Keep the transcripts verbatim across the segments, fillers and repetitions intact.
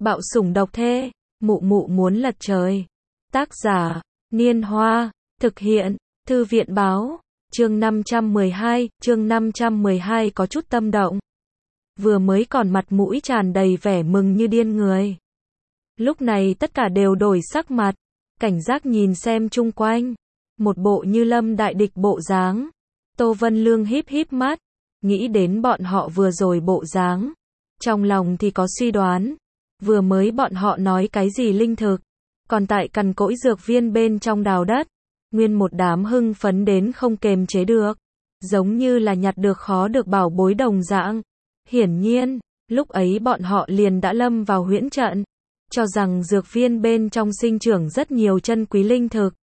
Bạo sủng độc thê, mụ mụ muốn lật trời. Tác giả, Niên Hoa, thực hiện, Thư viện Báo, chương năm trăm mười hai, chương năm trăm mười hai có chút tâm động. Vừa mới còn mặt mũi tràn đầy vẻ mừng như điên người. Lúc này tất cả đều đổi sắc mặt, cảnh giác nhìn xem chung quanh. Một bộ như lâm đại địch bộ dáng. Tô Vân Lương híp híp mắt, nghĩ đến bọn họ vừa rồi bộ dáng. Trong lòng thì có suy đoán, vừa mới bọn họ nói cái gì linh thực, còn tại cằn cỗi dược viên bên trong đào đất, nguyên một đám hưng phấn đến không kềm chế được, giống như là nhặt được khó được bảo bối đồng dạng. Hiển nhiên, lúc ấy bọn họ liền đã lâm vào huyễn trận, cho rằng dược viên bên trong sinh trưởng rất nhiều chân quý linh thực.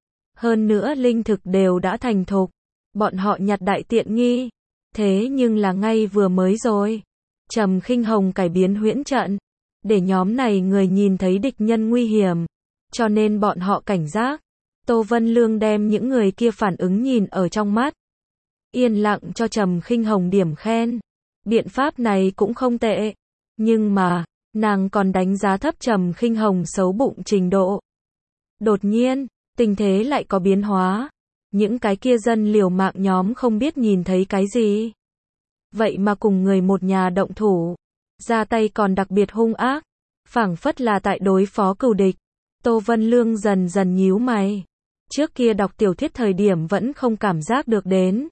Hơn nữa linh thực đều đã thành thục, bọn họ nhặt đại tiện nghi. Thế nhưng là ngay vừa mới rồi, Trầm Khinh Hồng cải biến huyễn trận, để nhóm này người nhìn thấy địch nhân nguy hiểm, cho nên bọn họ cảnh giác. Tô Vân Lương đem những người kia phản ứng nhìn ở trong mắt, yên lặng cho Trầm Khinh Hồng điểm khen. Biện pháp này cũng không tệ, nhưng mà, nàng còn đánh giá thấp Trầm Khinh Hồng xấu bụng trình độ. Đột nhiên, tình thế lại có biến hóa. Những cái kia dân liều mạng nhóm không biết nhìn thấy cái gì. Vậy mà cùng người một nhà động thủ, ra tay còn đặc biệt hung ác, phảng phất là tại đối phó cừu địch. Tô Vân Lương dần dần nhíu mày. Trước kia đọc tiểu thuyết thời điểm vẫn không cảm giác được đến.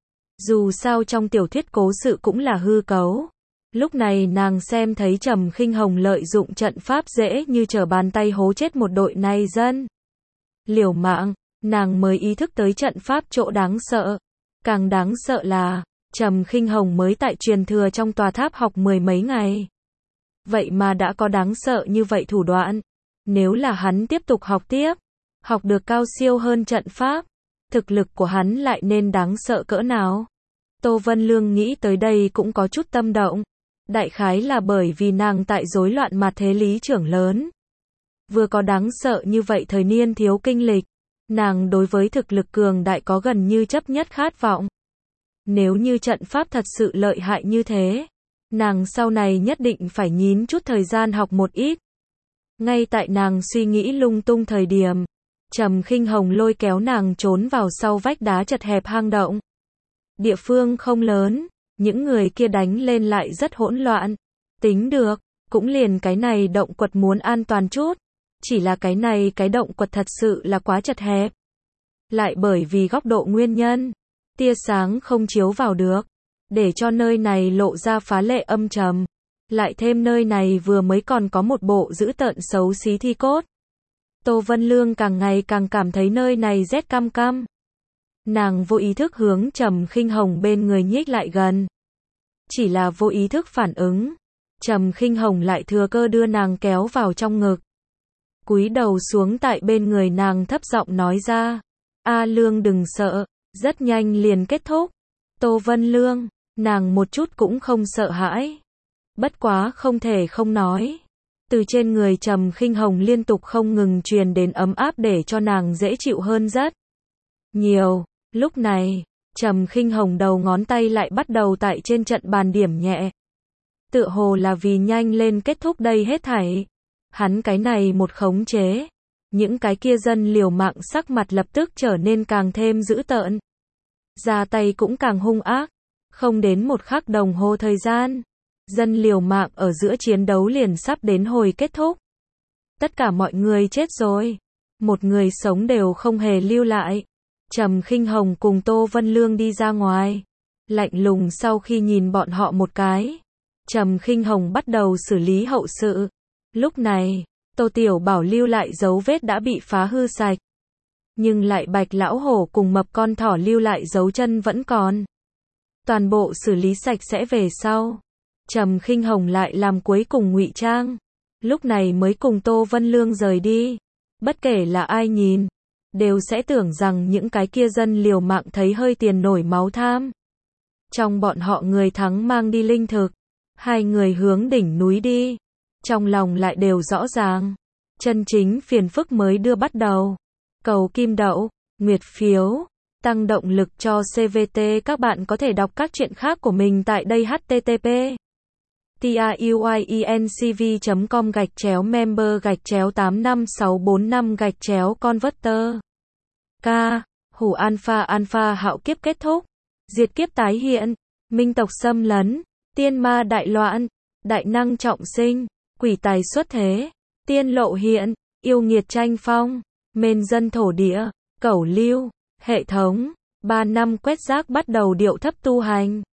Dù sao trong tiểu thuyết cố sự cũng là hư cấu. Lúc này nàng xem thấy Trầm Khinh Hồng lợi dụng trận pháp dễ như trở bàn tay hố chết một đội này dân liều mạng, nàng mới ý thức tới trận pháp chỗ đáng sợ. Càng đáng sợ là, Trầm Khinh Hồng mới tại truyền thừa trong tòa tháp học mười mấy ngày. Vậy mà đã có đáng sợ như vậy thủ đoạn. Nếu là hắn tiếp tục học tiếp, học được cao siêu hơn trận pháp, thực lực của hắn lại nên đáng sợ cỡ nào. Tô Vân Lương nghĩ tới đây cũng có chút tâm động. Đại khái là bởi vì nàng tại rối loạn mặt thế lý trưởng lớn. Vừa có đáng sợ như vậy thời niên thiếu kinh lịch, nàng đối với thực lực cường đại có gần như chấp nhất khát vọng. Nếu như trận pháp thật sự lợi hại như thế, nàng sau này nhất định phải nhín chút thời gian học một ít. Ngay tại nàng suy nghĩ lung tung thời điểm, Trầm Khinh Hồng lôi kéo nàng trốn vào sau vách đá chật hẹp hang động. Địa phương không lớn, những người kia đánh lên lại rất hỗn loạn. Tính được, cũng liền cái này động quật muốn an toàn chút. Chỉ là cái này cái động quật thật sự là quá chật hẹp. Lại bởi vì góc độ nguyên nhân, tia sáng không chiếu vào được, để cho nơi này lộ ra phá lệ âm trầm. Lại thêm nơi này vừa mới còn có một bộ dữ tợn xấu xí thi cốt. Tô Vân Lương càng ngày càng cảm thấy nơi này rét căm căm. Nàng vô ý thức hướng Trầm Khinh Hồng bên người nhích lại gần. Chỉ là vô ý thức phản ứng, Trầm Khinh Hồng lại thừa cơ đưa nàng kéo vào trong ngực. Cúi đầu xuống tại bên người nàng thấp giọng nói ra, A Lương đừng sợ, rất nhanh liền kết thúc. Tô Vân Lương, nàng một chút cũng không sợ hãi. Bất quá không thể không nói, từ trên người Trầm Khinh Hồng liên tục không ngừng truyền đến ấm áp để cho nàng dễ chịu hơn rất nhiều. Lúc này, Trầm Khinh Hồng đầu ngón tay lại bắt đầu tại trên trận bàn điểm nhẹ. Tựa hồ là vì nhanh lên kết thúc đây hết thảy. Hắn cái này một khống chế, những cái kia dân liều mạng sắc mặt lập tức trở nên càng thêm dữ tợn. Ra tay cũng càng hung ác. Không đến một khắc đồng hồ thời gian, dân liều mạng ở giữa chiến đấu liền sắp đến hồi kết thúc. Tất cả mọi người chết rồi. Một người sống đều không hề lưu lại. Trầm Khinh Hồng cùng Tô Vân Lương đi ra ngoài. Lạnh lùng sau khi nhìn bọn họ một cái, Trầm Khinh Hồng bắt đầu xử lý hậu sự. Lúc này, Tô Tiểu Bảo lưu lại dấu vết đã bị phá hư sạch. Nhưng lại Bạch Lão Hổ cùng Mập Con Thỏ lưu lại dấu chân vẫn còn. Toàn bộ xử lý sạch sẽ về sau. Trầm Khinh Hồng lại làm cuối cùng ngụy trang. Lúc này mới cùng Tô Vân Lương rời đi. Bất kể là ai nhìn, đều sẽ tưởng rằng những cái kia dân liều mạng thấy hơi tiền nổi máu tham. Trong bọn họ người thắng mang đi linh thực, hai người hướng đỉnh núi đi. Trong lòng lại đều rõ ràng, chân chính phiền phức mới đưa bắt đầu. Cầu kim đậu, nguyệt phiếu, tăng động lực cho xê vê tê. Các bạn có thể đọc các truyện khác của mình tại đây. H T T P tiuyuyencv chấm com gạch chéo member gạch chéo tám năm sáu bốn năm gạch chéo converter. K. Hủ alpha alpha hạo kiếp kết thúc. Diệt kiếp tái hiện. Minh tộc xâm lấn. Tiên ma đại loạn. Đại năng trọng sinh. Quỷ tài xuất thế. Tiên lộ hiện. Yêu nghiệt tranh phong. Mên dân thổ địa. Cẩu lưu. Hệ thống. Ba năm quét rác bắt đầu điệu thấp tu hành.